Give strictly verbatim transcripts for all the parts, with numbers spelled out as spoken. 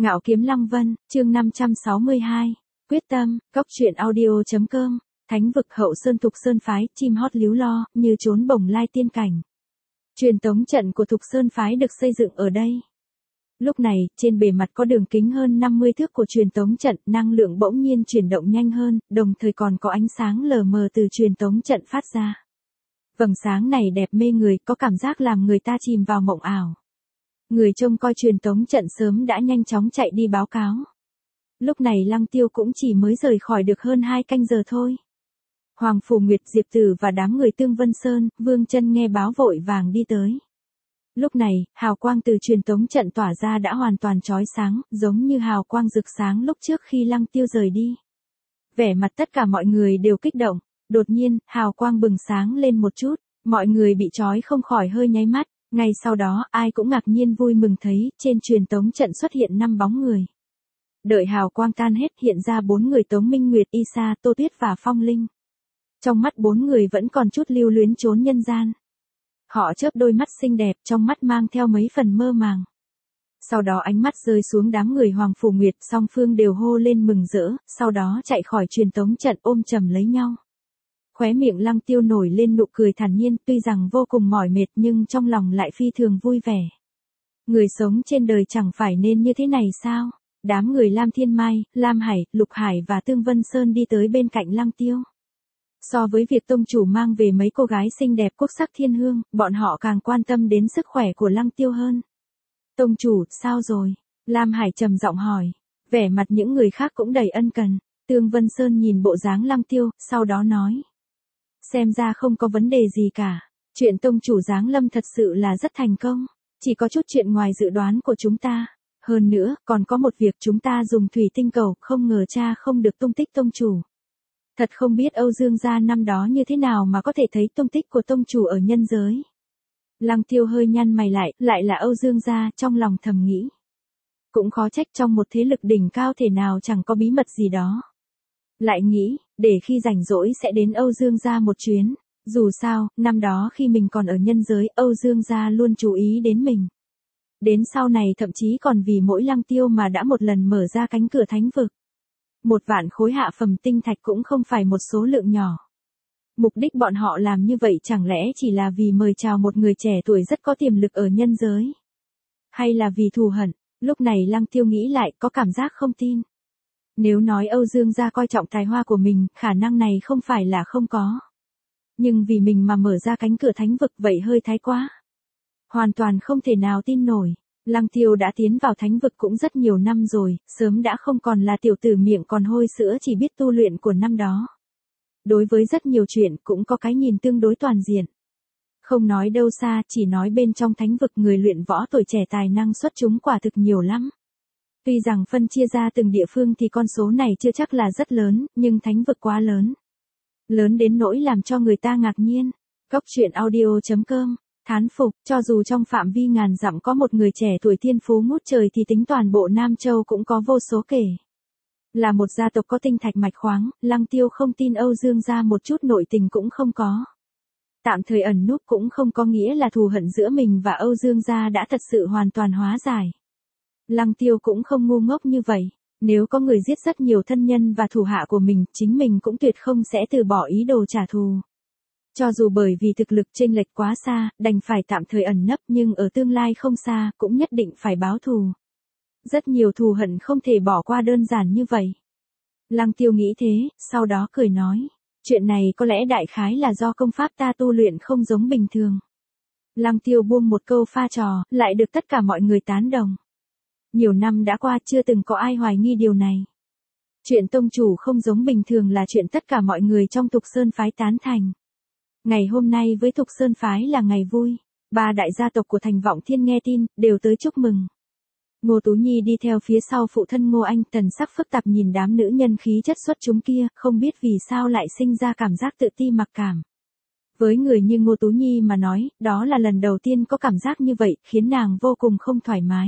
Ngạo Kiếm Lăng Vân, chương năm trăm sáu mươi hai. Quyết tâm, cốc truyện audio chấm com. Thánh vực Hậu Sơn Thục Sơn phái, chim hót líu lo, như trốn bồng lai tiên cảnh. Truyền tống trận của Thục Sơn phái được xây dựng ở đây. Lúc này, trên bề mặt có đường kính hơn năm mươi thước của truyền tống trận, năng lượng bỗng nhiên chuyển động nhanh hơn, đồng thời còn có ánh sáng lờ mờ từ truyền tống trận phát ra. Vầng sáng này đẹp mê người, có cảm giác làm người ta chìm vào mộng ảo. Người trông coi truyền tống trận sớm đã nhanh chóng chạy đi báo cáo. Lúc này Lăng Tiêu cũng chỉ mới rời khỏi được hơn hai canh giờ thôi. Hoàng Phủ Nguyệt, Diệp Tử và đám người Tương Vân Sơn, Vương Chân nghe báo vội vàng đi tới. Lúc này, hào quang từ truyền tống trận tỏa ra đã hoàn toàn chói sáng, giống như hào quang rực sáng lúc trước khi Lăng Tiêu rời đi. Vẻ mặt tất cả mọi người đều kích động, đột nhiên, hào quang bừng sáng lên một chút, mọi người bị chói không khỏi hơi nháy mắt. Ngay sau đó, ai cũng ngạc nhiên vui mừng thấy, trên truyền tống trận xuất hiện năm bóng người. Đợi hào quang tan hết, hiện ra bốn người Tống Minh Nguyệt, Y Sa, Tô Tuyết và Phong Linh. Trong mắt bốn người vẫn còn chút lưu luyến trốn nhân gian. Họ chớp đôi mắt xinh đẹp, trong mắt mang theo mấy phần mơ màng. Sau đó ánh mắt rơi xuống đám người Hoàng Phủ Nguyệt, song phương đều hô lên mừng rỡ, sau đó chạy khỏi truyền tống trận ôm chầm lấy nhau. Khóe miệng Lăng Tiêu nổi lên nụ cười thản nhiên, tuy rằng vô cùng mỏi mệt nhưng trong lòng lại phi thường vui vẻ. Người sống trên đời chẳng phải nên như thế này sao? Đám người Lam Thiên Mai, Lam Hải, Lục Hải và Tương Vân Sơn đi tới bên cạnh Lăng Tiêu. So với việc tông chủ mang về mấy cô gái xinh đẹp quốc sắc thiên hương, bọn họ càng quan tâm đến sức khỏe của Lăng Tiêu hơn. Tông chủ, sao rồi? Lam Hải trầm giọng hỏi. Vẻ mặt những người khác cũng đầy ân cần. Tương Vân Sơn nhìn bộ dáng Lăng Tiêu, sau đó nói. Xem ra không có vấn đề gì cả. Chuyện tông chủ giáng lâm thật sự là rất thành công. Chỉ có chút chuyện ngoài dự đoán của chúng ta. Hơn nữa, còn có một việc chúng ta dùng thủy tinh cầu, không ngờ cha không được tung tích tông chủ. Thật không biết Âu Dương gia năm đó như thế nào mà có thể thấy tung tích của tông chủ ở nhân giới. Lăng Tiêu hơi nhăn mày lại, lại là Âu Dương gia, trong lòng thầm nghĩ. Cũng khó trách trong một thế lực đỉnh cao thể nào chẳng có bí mật gì đó. Lại nghĩ, để khi rảnh rỗi sẽ đến Âu Dương gia một chuyến. Dù sao, năm đó khi mình còn ở nhân giới, Âu Dương gia luôn chú ý đến mình. Đến sau này thậm chí còn vì mỗi Lăng Tiêu mà đã một lần mở ra cánh cửa thánh vực. Một vạn khối hạ phẩm tinh thạch cũng không phải một số lượng nhỏ. Mục đích bọn họ làm như vậy chẳng lẽ chỉ là vì mời chào một người trẻ tuổi rất có tiềm lực ở nhân giới? Hay là vì thù hận? Lúc này Lăng Tiêu nghĩ lại, có cảm giác không tin. Nếu nói Âu Dương gia coi trọng tài hoa của mình, khả năng này không phải là không có. Nhưng vì mình mà mở ra cánh cửa thánh vực vậy hơi thái quá. Hoàn toàn không thể nào tin nổi. Lăng Tiêu đã tiến vào thánh vực cũng rất nhiều năm rồi, sớm đã không còn là tiểu tử miệng còn hôi sữa chỉ biết tu luyện của năm đó. Đối với rất nhiều chuyện cũng có cái nhìn tương đối toàn diện. Không nói đâu xa, chỉ nói bên trong thánh vực người luyện võ tuổi trẻ tài năng xuất chúng quả thực nhiều lắm. Tuy rằng phân chia ra từng địa phương thì con số này chưa chắc là rất lớn, nhưng thánh vực quá lớn. Lớn đến nỗi làm cho người ta ngạc nhiên. Cốc truyện audio chấm com. Thán phục, cho dù trong phạm vi ngàn dặm có một người trẻ tuổi thiên phú ngút trời thì tính toàn bộ Nam Châu cũng có vô số kể. Là một gia tộc có tinh thạch mạch khoáng, Lăng Tiêu không tin Âu Dương gia một chút nội tình cũng không có. Tạm thời ẩn núp cũng không có nghĩa là thù hận giữa mình và Âu Dương gia đã thật sự hoàn toàn hóa giải. Lăng Tiêu cũng không ngu ngốc như vậy. Nếu có người giết rất nhiều thân nhân và thủ hạ của mình, chính mình cũng tuyệt không sẽ từ bỏ ý đồ trả thù. Cho dù bởi vì thực lực chênh lệch quá xa, đành phải tạm thời ẩn nấp nhưng ở tương lai không xa, cũng nhất định phải báo thù. Rất nhiều thù hận không thể bỏ qua đơn giản như vậy. Lăng Tiêu nghĩ thế, sau đó cười nói. Chuyện này có lẽ đại khái là do công pháp ta tu luyện không giống bình thường. Lăng Tiêu buông một câu pha trò, lại được tất cả mọi người tán đồng. Nhiều năm đã qua chưa từng có ai hoài nghi điều này. Chuyện tông chủ không giống bình thường là chuyện tất cả mọi người trong Thục Sơn phái tán thành. Ngày hôm nay với Thục Sơn phái là ngày vui. Ba đại gia tộc của Thành Vọng Thiên nghe tin, đều tới chúc mừng. Ngô Tú Nhi đi theo phía sau phụ thân Ngô Anh, thần sắc phức tạp nhìn đám nữ nhân khí chất xuất chúng kia, không biết vì sao lại sinh ra cảm giác tự ti mặc cảm. Với người như Ngô Tú Nhi mà nói, đó là lần đầu tiên có cảm giác như vậy, khiến nàng vô cùng không thoải mái.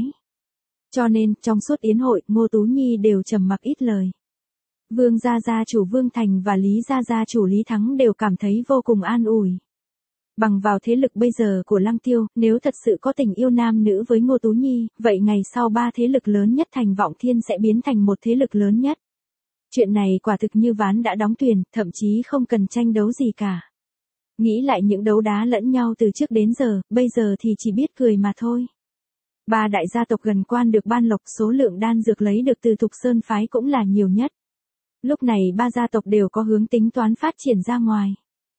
Cho nên, trong suốt yến hội, Ngô Tú Nhi đều trầm mặc ít lời. Vương gia gia chủ Vương Thành và Lý gia gia chủ Lý Thắng đều cảm thấy vô cùng an ủi. Bằng vào thế lực bây giờ của Lăng Tiêu, nếu thật sự có tình yêu nam nữ với Ngô Tú Nhi, vậy ngày sau ba thế lực lớn nhất Thành Vọng Thiên sẽ biến thành một thế lực lớn nhất. Chuyện này quả thực như ván đã đóng thuyền, thậm chí không cần tranh đấu gì cả. Nghĩ lại những đấu đá lẫn nhau từ trước đến giờ, bây giờ thì chỉ biết cười mà thôi. Ba đại gia tộc gần quan được ban lộc, số lượng đan dược lấy được từ Thục Sơn phái cũng là nhiều nhất. Lúc này ba gia tộc đều có hướng tính toán phát triển ra ngoài.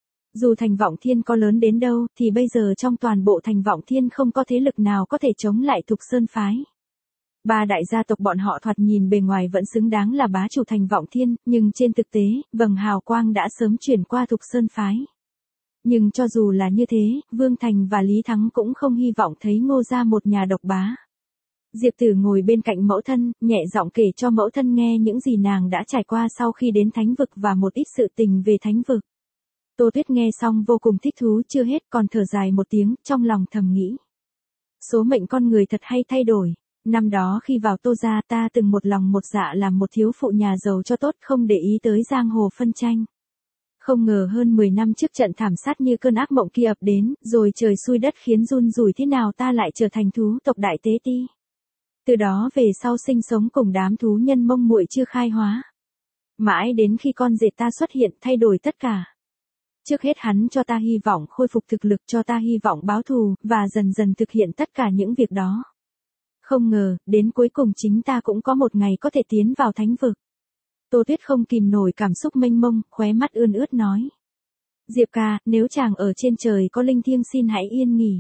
Dù Thành Vọng Thiên có lớn đến đâu, thì bây giờ trong toàn bộ Thành Vọng Thiên không có thế lực nào có thể chống lại Thục Sơn phái. Ba đại gia tộc bọn họ thoạt nhìn bề ngoài vẫn xứng đáng là bá chủ Thành Vọng Thiên, nhưng trên thực tế, vầng hào quang đã sớm chuyển qua Thục Sơn phái. Nhưng cho dù là như thế, Vương Thành và Lý Thắng cũng không hy vọng thấy Ngô gia một nhà độc bá. Diệp Tử ngồi bên cạnh mẫu thân, nhẹ giọng kể cho mẫu thân nghe những gì nàng đã trải qua sau khi đến thánh vực và một ít sự tình về thánh vực. Tô Tuyết nghe xong vô cùng thích thú, chưa hết còn thở dài một tiếng, trong lòng thầm nghĩ. Số mệnh con người thật hay thay đổi. Năm đó khi vào Tô gia, ta từng một lòng một dạ làm một thiếu phụ nhà giàu cho tốt, không để ý tới giang hồ phân tranh. Không ngờ hơn mười năm trước trận thảm sát như cơn ác mộng kia ập đến, rồi trời xui đất khiến run rủi thế nào ta lại trở thành thú tộc đại tế ti. Từ đó về sau sinh sống cùng đám thú nhân Mông Muội chưa khai hóa. Mãi đến khi con rể ta xuất hiện thay đổi tất cả. Trước hết hắn cho ta hy vọng khôi phục thực lực, cho ta hy vọng báo thù, và dần dần thực hiện tất cả những việc đó. Không ngờ, đến cuối cùng chính ta cũng có một ngày có thể tiến vào thánh vực. Tô Tuyết không kìm nổi cảm xúc mênh mông, khóe mắt ươn ướt nói. Diệp ca, nếu chàng ở trên trời có linh thiêng xin hãy yên nghỉ.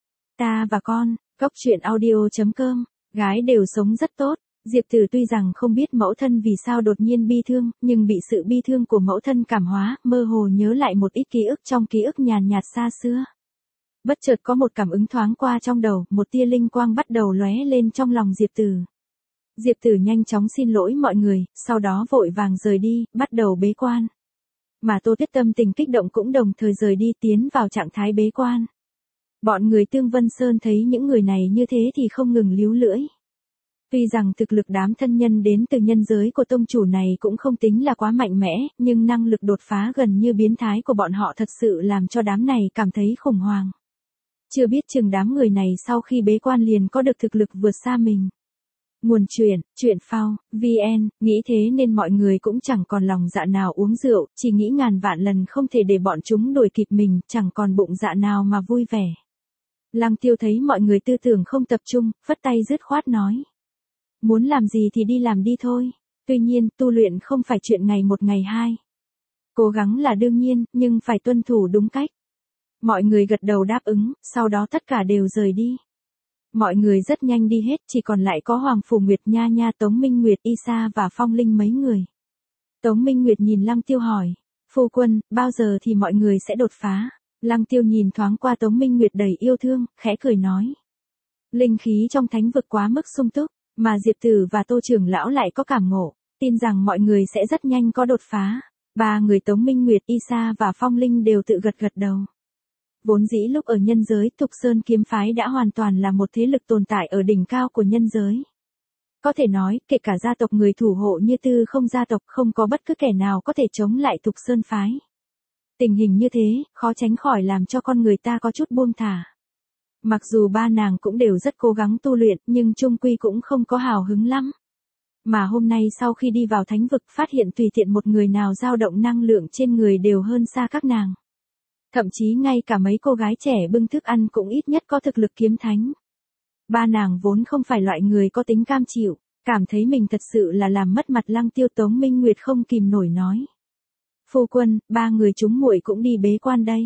Ta và con, Cốc Truyện Audio chấm com, gái đều sống rất tốt. Diệp Tử tuy rằng không biết mẫu thân vì sao đột nhiên bi thương, nhưng bị sự bi thương của mẫu thân cảm hóa, mơ hồ nhớ lại một ít ký ức trong ký ức nhàn nhạt xa xưa. Bất chợt có một cảm ứng thoáng qua trong đầu, một tia linh quang bắt đầu lóe lên trong lòng Diệp Tử. Diệp Tử nhanh chóng xin lỗi mọi người, sau đó vội vàng rời đi, bắt đầu bế quan. Mà Tô Tuyết tâm tình kích động cũng đồng thời rời đi, tiến vào trạng thái bế quan. Bọn người Tương Vân Sơn thấy những người này như thế thì không ngừng líu lưỡi. Tuy rằng thực lực đám thân nhân đến từ nhân giới của tông chủ này cũng không tính là quá mạnh mẽ, nhưng năng lực đột phá gần như biến thái của bọn họ thật sự làm cho đám này cảm thấy khủng hoảng. Chưa biết chừng đám người này sau khi bế quan liền có được thực lực vượt xa mình. Nguồn truyện, truyện phao, vn, nghĩ thế nên mọi người cũng chẳng còn lòng dạ nào uống rượu, chỉ nghĩ ngàn vạn lần không thể để bọn chúng đuổi kịp mình, chẳng còn bụng dạ nào mà vui vẻ. Lăng Tiêu thấy mọi người tư tưởng không tập trung, phất tay dứt khoát nói. Muốn làm gì thì đi làm đi thôi, tuy nhiên tu luyện không phải chuyện ngày một ngày hai. Cố gắng là đương nhiên, nhưng phải tuân thủ đúng cách. Mọi người gật đầu đáp ứng, sau đó tất cả đều rời đi. Mọi người rất nhanh đi hết, chỉ còn lại có Hoàng Phủ Nguyệt Nha Nha, Tống Minh Nguyệt, Y Sa và Phong Linh mấy người. Tống Minh Nguyệt nhìn Lăng Tiêu hỏi, phu quân, bao giờ thì mọi người sẽ đột phá? Lăng Tiêu nhìn thoáng qua Tống Minh Nguyệt đầy yêu thương, khẽ cười nói. Linh khí trong thánh vực quá mức sung túc, mà Diệp Tử và Tô trưởng lão lại có cảm ngộ, tin rằng mọi người sẽ rất nhanh có đột phá. Ba người Tống Minh Nguyệt, Y Sa và Phong Linh đều tự gật gật đầu. Vốn dĩ lúc ở nhân giới, Thục Sơn kiếm phái đã hoàn toàn là một thế lực tồn tại ở đỉnh cao của nhân giới. Có thể nói, kể cả gia tộc người thủ hộ như Tư Không gia tộc, không có bất cứ kẻ nào có thể chống lại Thục Sơn phái. Tình hình như thế, khó tránh khỏi làm cho con người ta có chút buông thả. Mặc dù ba nàng cũng đều rất cố gắng tu luyện, nhưng chung quy cũng không có hào hứng lắm. Mà hôm nay sau khi đi vào thánh vực, phát hiện tùy tiện một người nào dao động năng lượng trên người đều hơn xa các nàng. Thậm chí ngay cả mấy cô gái trẻ bưng thức ăn cũng ít nhất có thực lực kiếm thánh. Ba nàng vốn không phải loại người có tính cam chịu, cảm thấy mình thật sự là làm mất mặt Lăng Tiêu. Tống Minh Nguyệt không kìm nổi nói. Phu quân, ba người chúng muội cũng đi bế quan đây.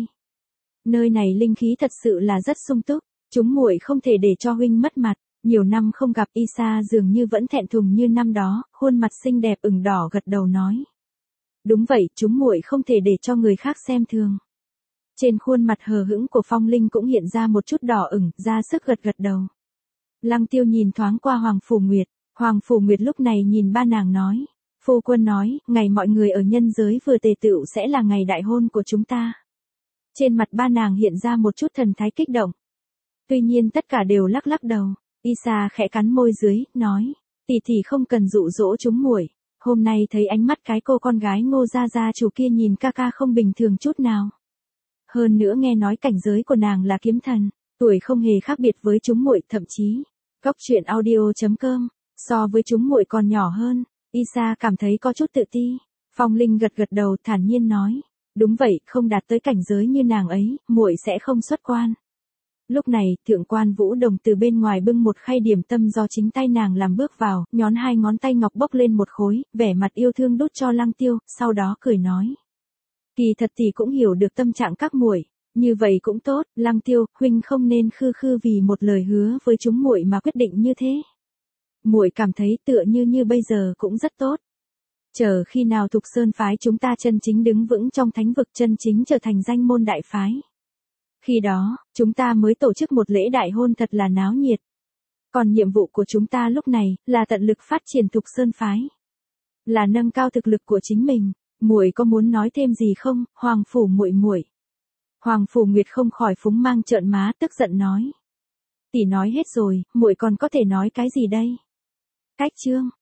Nơi này linh khí thật sự là rất sung túc, chúng muội không thể để cho huynh mất mặt. Nhiều năm không gặp, Y Sa dường như vẫn thẹn thùng như năm đó, khuôn mặt xinh đẹp ửng đỏ gật đầu nói. Đúng vậy, chúng muội không thể để cho người khác xem thường. Trên khuôn mặt hờ hững của Phong Linh cũng hiện ra một chút đỏ ửng, ra sức gật gật đầu. Lăng Tiêu nhìn thoáng qua Hoàng Phủ Nguyệt, Hoàng Phủ Nguyệt lúc này nhìn ba nàng nói, phu quân nói, ngày mọi người ở nhân giới vừa tề tựu sẽ là ngày đại hôn của chúng ta. Trên mặt ba nàng hiện ra một chút thần thái kích động. Tuy nhiên tất cả đều lắc lắc đầu. Y Sa khẽ cắn môi dưới, nói, tỷ tỷ không cần dụ dỗ chúng muội. Hôm nay thấy ánh mắt cái cô con gái Ngô gia gia chủ kia nhìn ca ca không bình thường chút nào. Hơn nữa nghe nói cảnh giới của nàng là kiếm thần, tuổi không hề khác biệt với chúng muội, thậm chí, Cóc truyện audio chấm com, so với chúng muội còn nhỏ hơn. Isa cảm thấy có chút tự ti. Phong Linh gật gật đầu thản nhiên nói, đúng vậy, không đạt tới cảnh giới như nàng ấy, muội sẽ không xuất quan. Lúc này, thượng quan Vũ Đồng từ bên ngoài bưng một khay điểm tâm do chính tay nàng làm bước vào, nhón hai ngón tay ngọc bốc lên một khối, vẻ mặt yêu thương đút cho Lăng Tiêu, sau đó cười nói. Kỳ thật thì cũng hiểu được tâm trạng các muội, như vậy cũng tốt, Lăng Tiêu, huynh không nên khư khư vì một lời hứa với chúng muội mà quyết định như thế. Muội cảm thấy tựa như như bây giờ cũng rất tốt. Chờ khi nào Thục Sơn phái chúng ta chân chính đứng vững trong thánh vực, chân chính trở thành danh môn đại phái. Khi đó, chúng ta mới tổ chức một lễ đại hôn thật là náo nhiệt. Còn nhiệm vụ của chúng ta lúc này là tận lực phát triển Thục Sơn phái, là nâng cao thực lực của chính mình. Muội có muốn nói thêm gì không, Hoàng phủ muội muội? Hoàng phủ Nguyệt không khỏi phúng mang trợn má, tức giận nói. Tỷ nói hết rồi, muội còn có thể nói cái gì đây? Cách chương